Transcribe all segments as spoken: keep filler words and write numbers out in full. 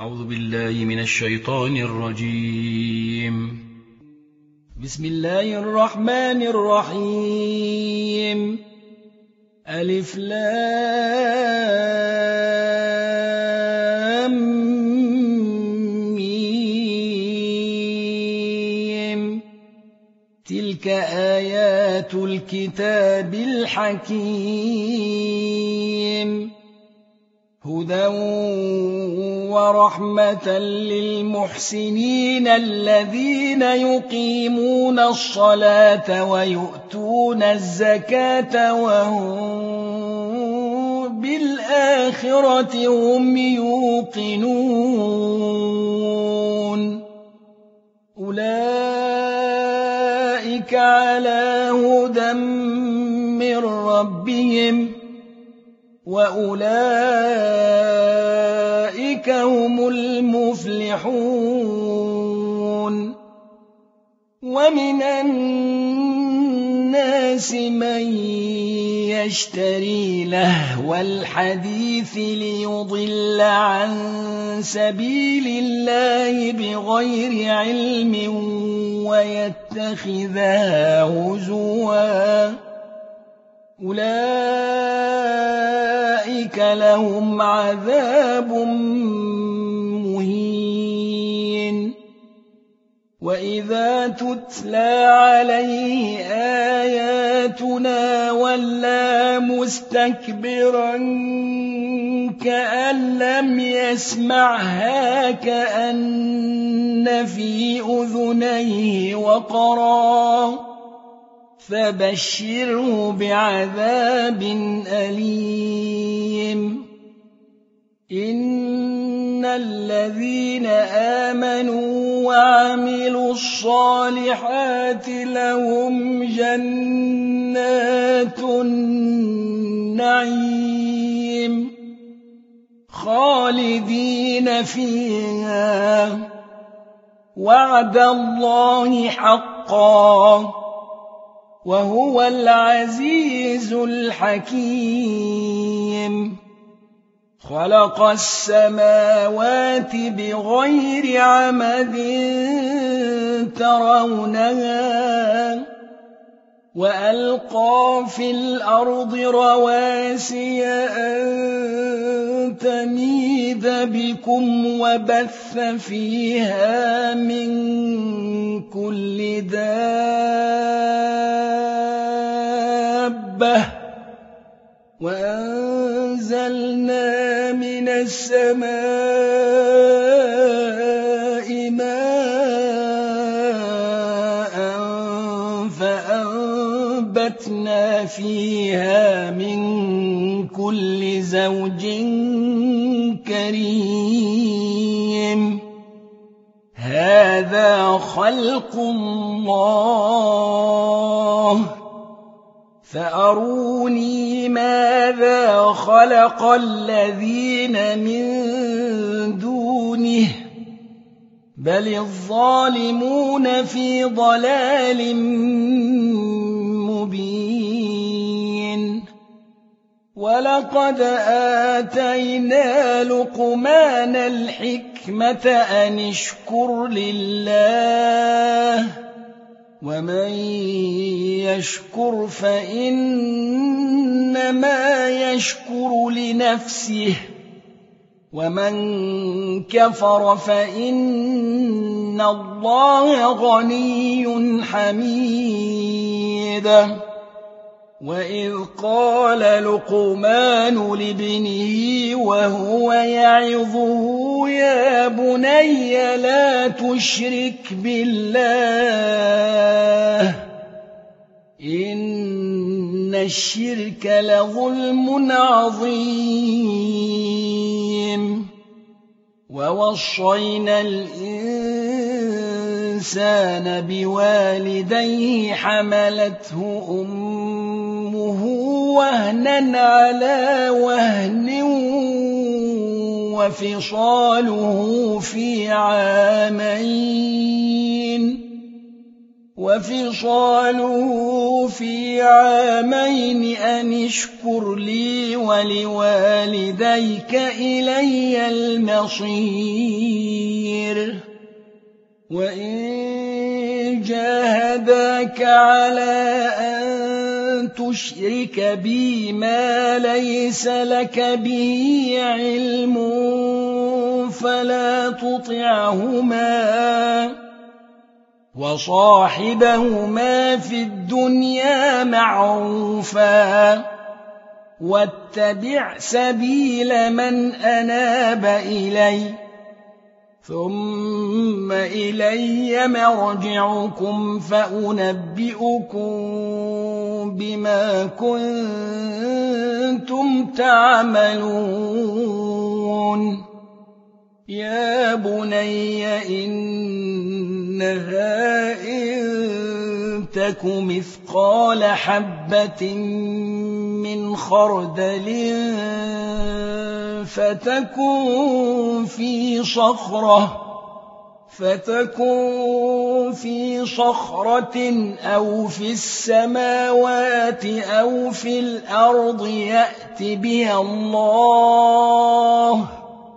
أعوذ بالله من الشيطان الرجيم. بسم الله الرحمن الرحيم. ألف لام ميم. تلك آيات الكتاب الحكيم، هدى ورحمة للمحسنين الذين يقيمون الصلاة ويؤتون الزكاة وهم بالآخرة هم يوقنون. أولئك على هدى من ربهم وأولئك هم المفلحون. ومن الناس من يشتري لهو الحديث ليضل عن سبيل الله بغير علم ويتخذها هزوا، أولئك لهم عذاب مهين. وإذا تتلى عليه آياتنا ولى مستكبرا كأن لم يسمعها كأن في أذنيه وقرا، فبشره بعذاب أليم. إن الذين آمنوا وعملوا الصالحات لهم جنات النعيم خالدين فيها، وعد الله حقا وهو العزيز الحكيم. خلق السماوات بغير عمد ترونها، وألقى في الأرض رواسي أن تميد بكم وبث فيها من كل دابة، وأنزلنا من السماء ماء فأنبتنا فيها من كل زوج كريم. هذا خلق الله، فأروني ماذا خلق الذين من دونه، بل الظالمون في ضلال مبين. ولقد آتينا لقمان الحكمة أن اشكر لله، ومن يشكر فإنما يشكر لنفسه، ومن كفر فإن الله غني حميد. وإذ قال لقمان لابنه وهو يعظه يا بني لا تشرك بالله إن الشرك لظلم عظيم. ووصينا الإنسان بوالديه حملته أمه وهنا على وهن وفصاله في عامين وفصاله في عامين أن اشكر لي ولوالديك إلي المصير وإن جاهداك على أن تشرك بي ما ليس لك به علم فلا تطعهما وصاحبهما في الدنيا معروفا واتبع سبيل من أناب إلي ثم إلي مرجعكم فأنبئكم بما كنتم تعملون يا بني إنها إن تك مثقال حبة من خردل فتكن في صخرة فتكن في صخرة أو في السماوات أو في الأرض يأت بها الله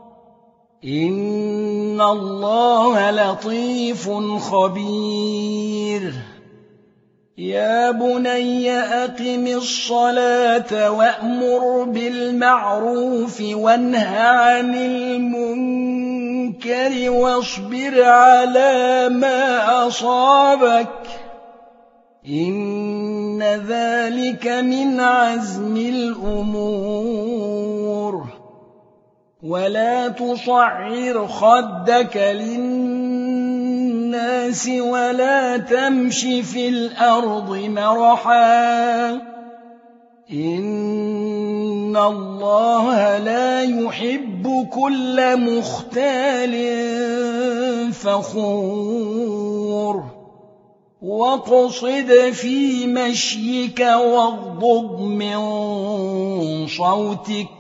إن الله لطيف خبير يا بني أقم الصلاة وأمر بالمعروف وانه عن المنكر واصبر على ما أصابك إن ذلك من عزم الأمور ولا تصعر خدك للناس ولا تمش في الأرض مرحا إن الله لا يحب كل مختال فخور واقصد في مشيك واغضض من صوتك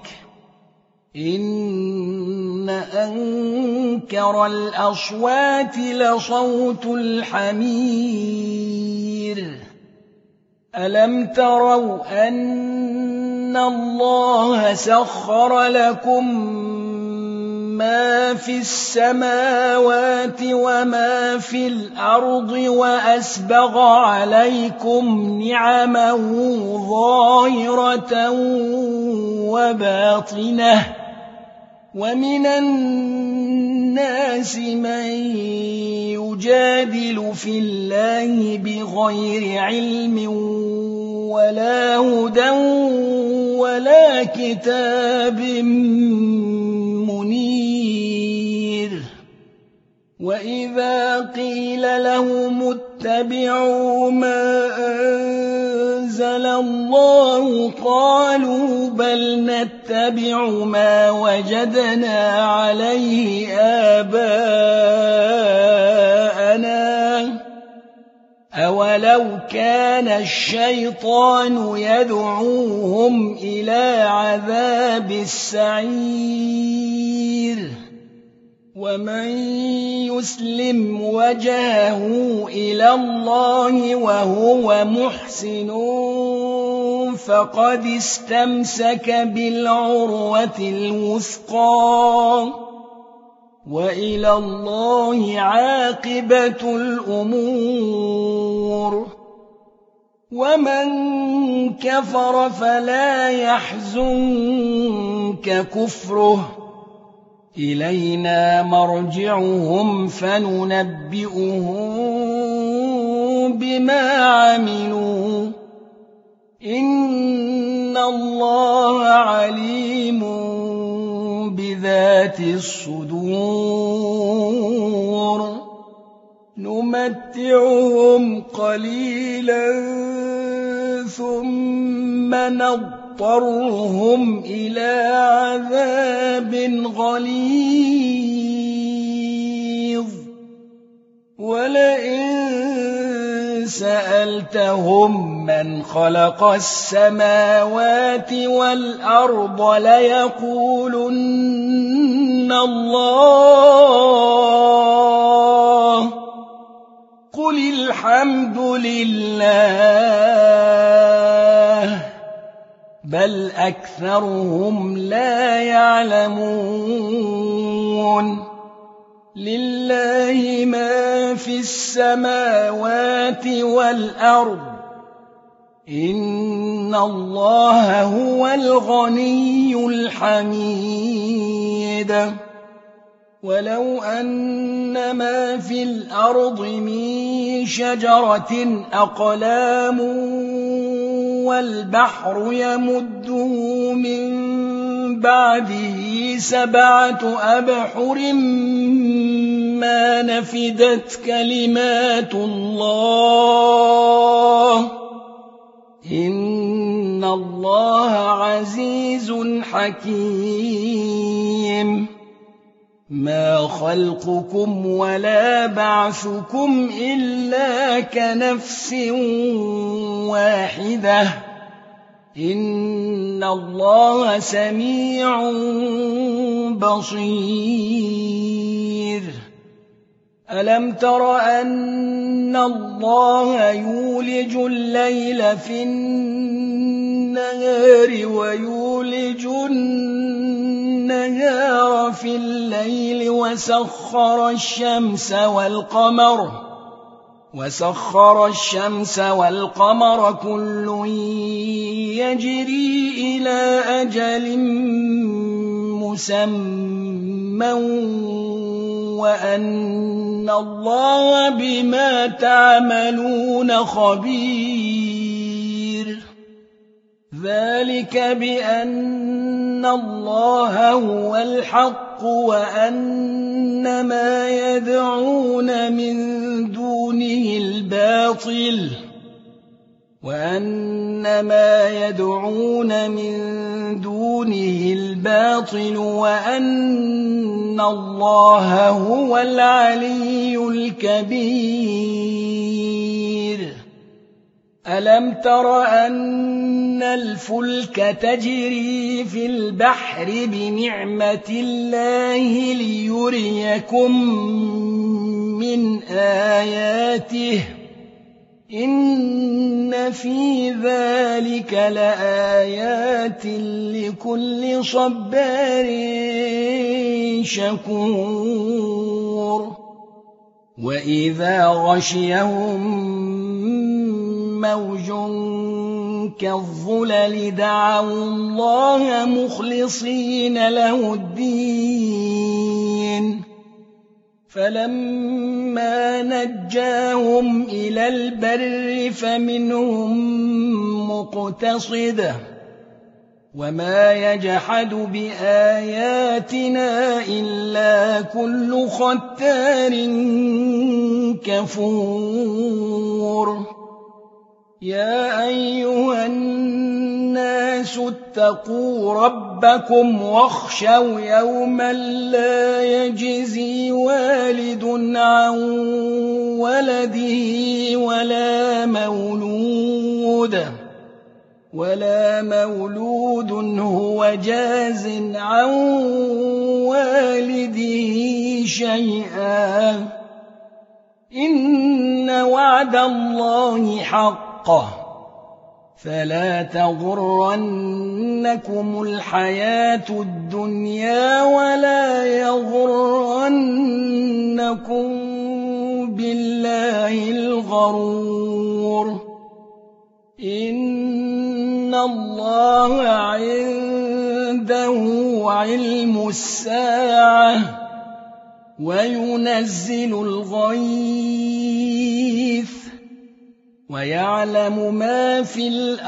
إن أنكر الأصوات لصوت الحمير ألم تروا أن الله سخر لكم ما في السماوات وما في الأرض وأسبغ عليكم نعمه ظاهرة وباطنة ومن الناس من يجادل في الله بغير علم ولا هدى ولا كتاب منير وإذا قيل لهم اتبعوا ما أنزل الله قالوا بل نتبع ما وجدنا عليه آباءنا أولو كان الشيطان يدعوهم إلى عذاب السعير ومن يسلم وجهه إلى الله وهو محسن فقد استمسك بالعروة الوثقى وإلى الله عاقبة الأمور ومن كفر فلا يحزنك كفره إلينا مرجعهم فننبئهم بما عملوا إن الله عليم بذات الصدور نمتعهم قليلا ثم نضطرهم إلى عذاب غليظ ولئن سألتهم من خلق السماوات والأرض ليقولن الله قل الحمد الحمد لله بل أكثرهم لا يعلمون لله ما في السماوات والأرض إن الله هو الغني الحميد ولو أن ما في الأرض من شجرة أقلام والبحر يمده من بعده سبعة أبحر ما نفدت كلمات الله إن الله عزيز حكيم ما خلقكم ولا بعثكم إلا كنفس واحدة إن الله سميع بصير ألم تر أن الله يولج الليل في النهار ويولج النهار في الليل وسخر الشمس والقمر وسخر الشمس والقمر كل يجري إلى أجل مسمى وأن الله بما تعملون خبير ذلك بأن الله هو الحق وأن ما يدعون من دونه الباطل وأن ما يدعون من دونه الباطل وأن الله هو العلي الكبير ألم تر أن الفلك تجري في البحر بنعمة الله ليريكم من آياته إن في ذلك لآيات لكل صبار شكور وإذا غشيهم موج كالظلل دعوا الله مخلصين له الدين فلما نجاهم إلى البر فمنهم مقتصد وما يجحد بآياتنا إلا كل ختار كفور يا أيها الناس اتقوا ربكم واخشوا يوما لا يجزي والد عن ولده ولا مولود ولا مولود هو جاز عن والده شيئا إن وعد الله حق فلا تغرنكم الحياة الدنيا ولا يغرنكم بالله الغرور إن الله عنده علم الساعة وينزل الغيث ويعلم ما في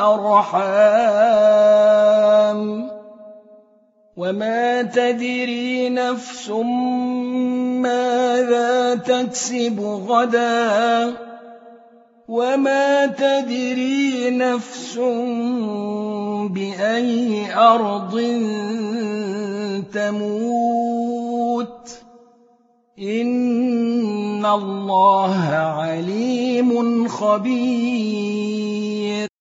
الأرحام وما تدري نفس ماذا تكسب غدا وما تدري نفس بأي أرض تموت إن الله عليم خبير